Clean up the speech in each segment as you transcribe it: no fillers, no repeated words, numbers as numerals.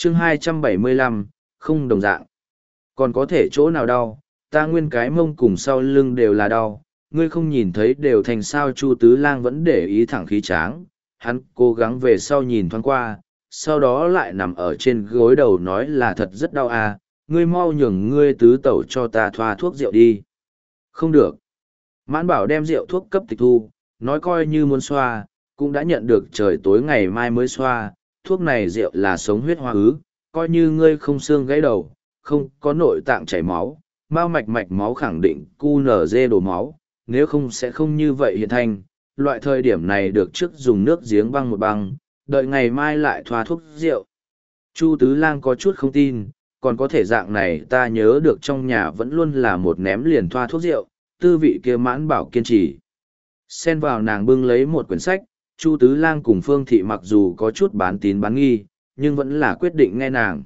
chương 275, không đồng dạng. Còn có thể chỗ nào đau, ta nguyên cái mông cùng sau lưng đều là đau, ngươi không nhìn thấy đều thành sao. Chu Tứ Lang vẫn để ý thẳng khí tráng, hắn cố gắng về sau nhìn thoáng qua, sau đó lại nằm ở trên gối đầu nói là thật rất đau à, ngươi mau nhường ngươi tứ tẩu cho ta thoa thuốc rượu đi. Không được. Mãn Bảo đem rượu thuốc cấp tịch thu, nói coi như muốn xoa, cũng đã nhận được trời tối ngày mai mới xoa, thuốc này rượu là sống huyết hoa ứ, coi như ngươi không xương gãy đầu, không có nội tạng chảy máu, mao mạch mạch máu khẳng định cu nở dê đổ máu, nếu không sẽ không như vậy hiện thành. Loại thời điểm này được trước dùng nước giếng băng một băng, đợi ngày mai lại thoa thuốc rượu. Chu Tứ Lang có chút không tin, còn có thể dạng này ta nhớ được trong nhà vẫn luôn là một ném liền thoa thuốc rượu, tư vị kia Mãn Bảo kiên trì. Xen vào nàng bưng lấy một quyển sách, Chu Tứ Lang cùng Phương Thị mặc dù có chút bán tín bán nghi, nhưng vẫn là quyết định nghe nàng.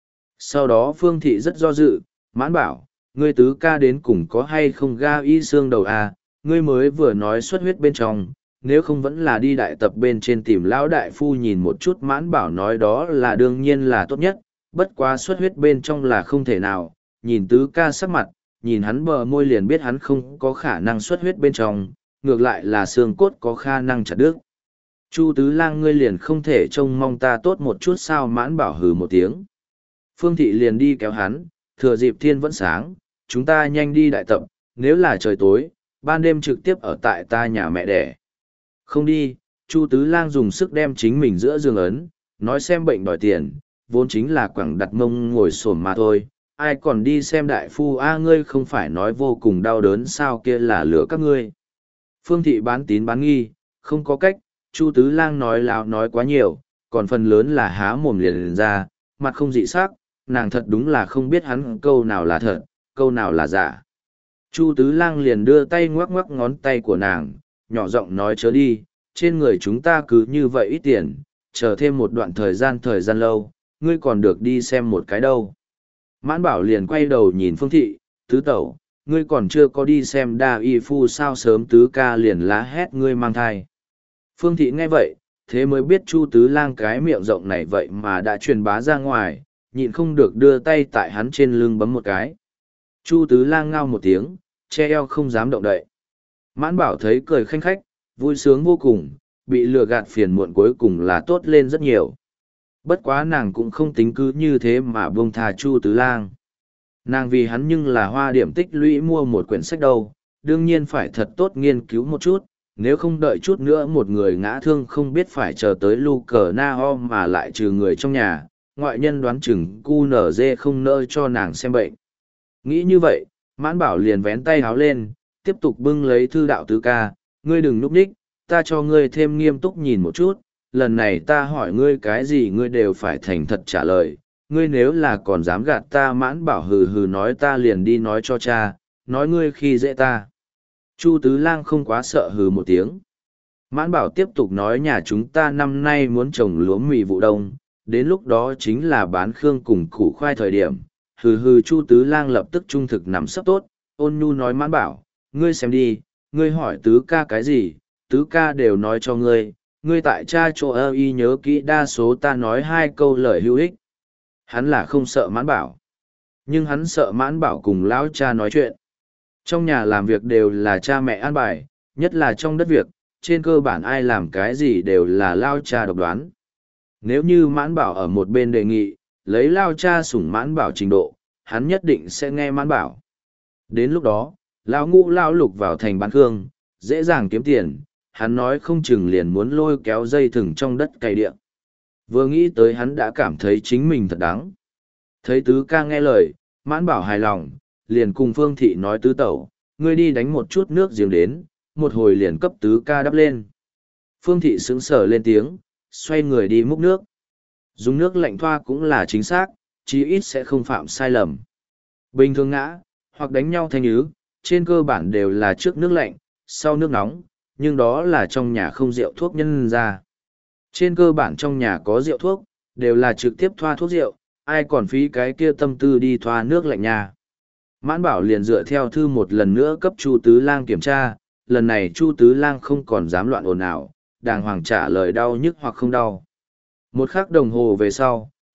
Sau đó Phương Thị rất do dự, Mãn Bảo, ngươi tứ ca đến cùng có hay không ga y xương đầu à, ngươi mới vừa nói xuất huyết bên trong, nếu không vẫn là đi đại tập bên trên tìm lão đại phu nhìn một chút. Mãn Bảo nói đó là đương nhiên là tốt nhất, bất quá xuất huyết bên trong là không thể nào, nhìn tứ ca sắc mặt, nhìn hắn bờ môi liền biết hắn không có khả năng xuất huyết bên trong, ngược lại là xương cốt có khả năng chặt đứt. Chu Tứ Lang ngươi liền không thể trông mong ta tốt một chút sao? Mãn Bảo hừ một tiếng. Phương Thị liền đi kéo hắn, thừa dịp thiên vẫn sáng, chúng ta nhanh đi đại tập, nếu là trời tối, ban đêm trực tiếp ở tại ta nhà mẹ đẻ. Không đi, Chu Tứ Lang dùng sức đem chính mình giữa giường ấn, nói xem bệnh đòi tiền, vốn chính là quẳng đặt mông ngồi xổm mà thôi, ai còn đi xem đại phu a, ngươi không phải nói vô cùng đau đớn sao, kia là lửa các ngươi. Phương Thị bán tín bán nghi, không có cách, Chu Tứ Lang nói láo nói quá nhiều, còn phần lớn là há mồm liền ra, mặt không dị sắc, nàng thật đúng là không biết hắn câu nào là thật, câu nào là giả. Chu Tứ Lang liền đưa tay ngoắc ngoắc ngón tay của nàng, nhỏ giọng nói chớ đi, trên người chúng ta cứ như vậy ít tiền, chờ thêm một đoạn thời gian lâu, ngươi còn được đi xem một cái đâu. Mãn Bảo liền quay đầu nhìn Phương Thị, tứ tẩu, ngươi còn chưa có đi xem đa y phu sao, sớm tứ ca liền lá hét ngươi mang thai. Phương Thị nghe vậy, thế mới biết Chu Tứ Lang cái miệng rộng này vậy mà đã truyền bá ra ngoài, nhịn không được đưa tay tại hắn trên lưng bấm một cái. Chu Tứ Lang ngao một tiếng, che eo không dám động đậy. Mãn Bảo thấy cười khanh khách, vui sướng vô cùng, bị lừa gạt phiền muộn cuối cùng là tốt lên rất nhiều. Bất quá nàng cũng không tính cứ như thế mà buông thà Chu Tứ Lang. Nàng vì hắn nhưng là hoa điểm tích lũy mua một quyển sách đâu, đương nhiên phải thật tốt nghiên cứu một chút, nếu không đợi chút nữa một người ngã thương không biết phải chờ tới lu cờ na ho mà lại trừ người trong nhà, ngoại nhân đoán chừng cu nở dê không nỡ cho nàng xem bệnh. Nghĩ như vậy, Mãn Bảo liền vén tay háo lên, tiếp tục bưng lấy thư đạo tứ ca, ngươi đừng núp đích, ta cho ngươi thêm nghiêm túc nhìn một chút, lần này ta hỏi ngươi cái gì ngươi đều phải thành thật trả lời, ngươi nếu là còn dám gạt ta. Mãn Bảo hừ hừ nói ta liền đi nói cho cha, nói ngươi khi dễ ta. Chu Tứ Lang không quá sợ hừ một tiếng. Mãn Bảo tiếp tục nói nhà chúng ta năm nay muốn trồng lúa mì vụ đông, đến lúc đó chính là bán khương cùng củ khoai thời điểm. Hừ hừ Chu Tứ Lang lập tức trung thực nằm sấp tốt, ôn nhu nói Mãn Bảo, ngươi xem đi, ngươi hỏi tứ ca cái gì, tứ ca đều nói cho ngươi, ngươi tại cha chỗ ơ y nhớ kỹ đa số ta nói hai câu lời hữu ích. Hắn là không sợ Mãn Bảo, nhưng hắn sợ Mãn Bảo cùng lão cha nói chuyện. Trong nhà làm việc đều là cha mẹ an bài, nhất là trong đất việc, trên cơ bản ai làm cái gì đều là lao cha độc đoán. Nếu như Mãn Bảo ở một bên đề nghị, lấy lao cha sủng Mãn Bảo trình độ, hắn nhất định sẽ nghe Mãn Bảo. Đến lúc đó, lão ngũ lao lục vào thành bán khương, dễ dàng kiếm tiền, hắn nói không chừng liền muốn lôi kéo dây thừng trong đất cày điện. Vừa nghĩ tới hắn đã cảm thấy chính mình thật đáng. Thấy tứ ca nghe lời, Mãn Bảo hài lòng, liền cùng Phương Thị nói tứ tẩu, ngươi đi đánh một chút nước giếng đến, một hồi liền cấp tứ ca đắp lên. Phương Thị sững sờ lên tiếng, xoay người đi múc nước. Dùng nước lạnh thoa cũng là chính xác, chí ít sẽ không phạm sai lầm. Bình thường ngã, hoặc đánh nhau thanh nhứ, trên cơ bản đều là trước nước lạnh, sau nước nóng, nhưng đó là trong nhà không rượu thuốc nhân ra. Trên cơ bản trong nhà có rượu thuốc, đều là trực tiếp thoa thuốc rượu, ai còn phí cái kia tâm tư đi thoa nước lạnh nhà. Mãn Bảo liền dựa theo thư một lần nữa cấp Chu Tứ Lang kiểm tra, lần này Chu Tứ Lang không còn dám loạn ồn ào, đàng hoàng trả lời đau nhức hoặc không đau. Một khắc đồng hồ về sau,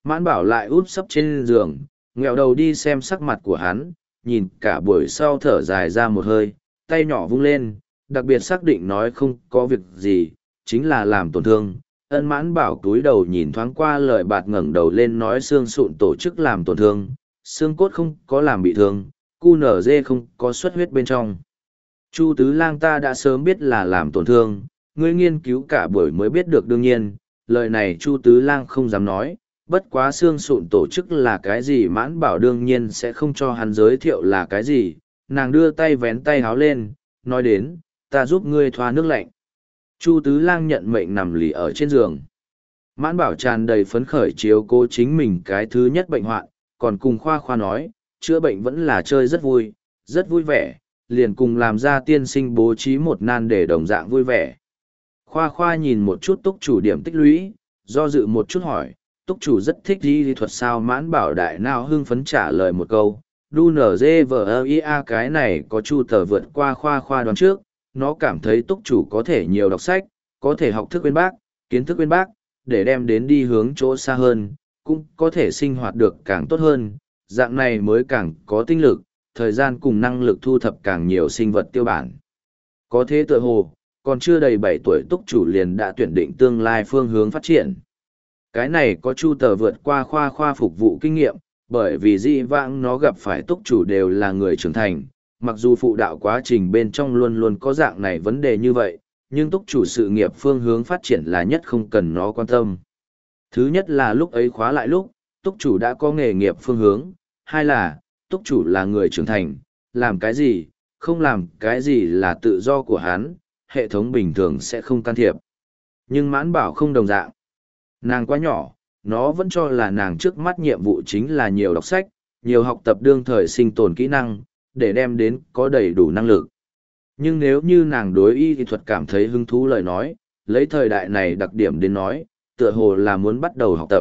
Mãn Bảo lại úp sấp trên giường, nghẹo đầu đi xem sắc mặt của hắn, nhìn cả buổi sau thở dài ra một hơi, tay nhỏ vung lên, đặc biệt xác định nói không có việc gì, chính là làm tổn thương. Ân Mãn Bảo túi đầu nhìn thoáng qua lời bạt ngẩng đầu lên nói xương sụn tổ chức làm tổn thương, xương cốt không có làm bị thương, cu nở dê không có xuất huyết bên trong. Chu Tứ Lang ta đã sớm biết là làm tổn thương, ngươi nghiên cứu cả buổi mới biết được đương nhiên, lời này Chu Tứ Lang không dám nói, bất quá xương sụn tổ chức là cái gì Mãn Bảo đương nhiên sẽ không cho hắn giới thiệu là cái gì, nàng đưa tay vén tay háo lên, nói đến, ta giúp ngươi thoa nước lạnh. Chu Tứ Lang nhận mệnh nằm lì ở trên giường. Mãn Bảo tràn đầy phấn khởi chiếu cố chính mình cái thứ nhất bệnh hoạn, còn cùng Khoa Khoa nói, chữa bệnh vẫn là chơi rất vui vẻ, liền cùng làm ra tiên sinh bố trí một nan để đồng dạng vui vẻ. Khoa Khoa nhìn một chút túc chủ điểm tích lũy, do dự một chút hỏi, túc chủ rất thích y thuật sao? Mãn Bảo đại nào hưng phấn trả lời một câu, đu nở dê vờ ia cái này có Chu Tờ vượt qua Khoa Khoa đoán trước, nó cảm thấy túc chủ có thể nhiều đọc sách, có thể học thức bên bác, kiến thức bên bác, để đem đến đi hướng chỗ xa hơn, cũng có thể sinh hoạt được càng tốt hơn, dạng này mới càng có tinh lực, thời gian cùng năng lực thu thập càng nhiều sinh vật tiêu bản. Có thế tựa hồ, còn chưa đầy 7 tuổi túc chủ liền đã tuyển định tương lai phương hướng phát triển. Cái này có Chu Tờ vượt qua Khoa Khoa phục vụ kinh nghiệm, bởi vì dĩ vãng nó gặp phải túc chủ đều là người trưởng thành, mặc dù phụ đạo quá trình bên trong luôn luôn có dạng này vấn đề như vậy, nhưng túc chủ sự nghiệp phương hướng phát triển là nhất không cần nó quan tâm. Thứ nhất là lúc ấy khóa lại lúc, túc chủ đã có nghề nghiệp phương hướng, hai là, túc chủ là người trưởng thành, làm cái gì, không làm cái gì là tự do của hắn, hệ thống bình thường sẽ không can thiệp. Nhưng Mãn Bảo không đồng dạng. Nàng quá nhỏ, nó vẫn cho là nàng trước mắt nhiệm vụ chính là nhiều đọc sách, nhiều học tập đương thời sinh tồn kỹ năng, để đem đến có đầy đủ năng lực. Nhưng nếu như nàng đối y thuật cảm thấy hứng thú lời nói, lấy thời đại này đặc điểm đến nói, tựa hồ là muốn bắt đầu học tập.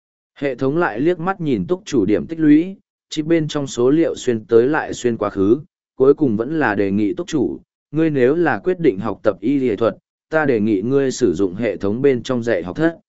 Hệ thống lại liếc mắt nhìn túc chủ điểm tích lũy, chỉ bên trong số liệu xuyên tới lại xuyên quá khứ, cuối cùng vẫn là đề nghị túc chủ, ngươi nếu là quyết định học tập y thuật, ta đề nghị ngươi sử dụng hệ thống bên trong dạy học thất.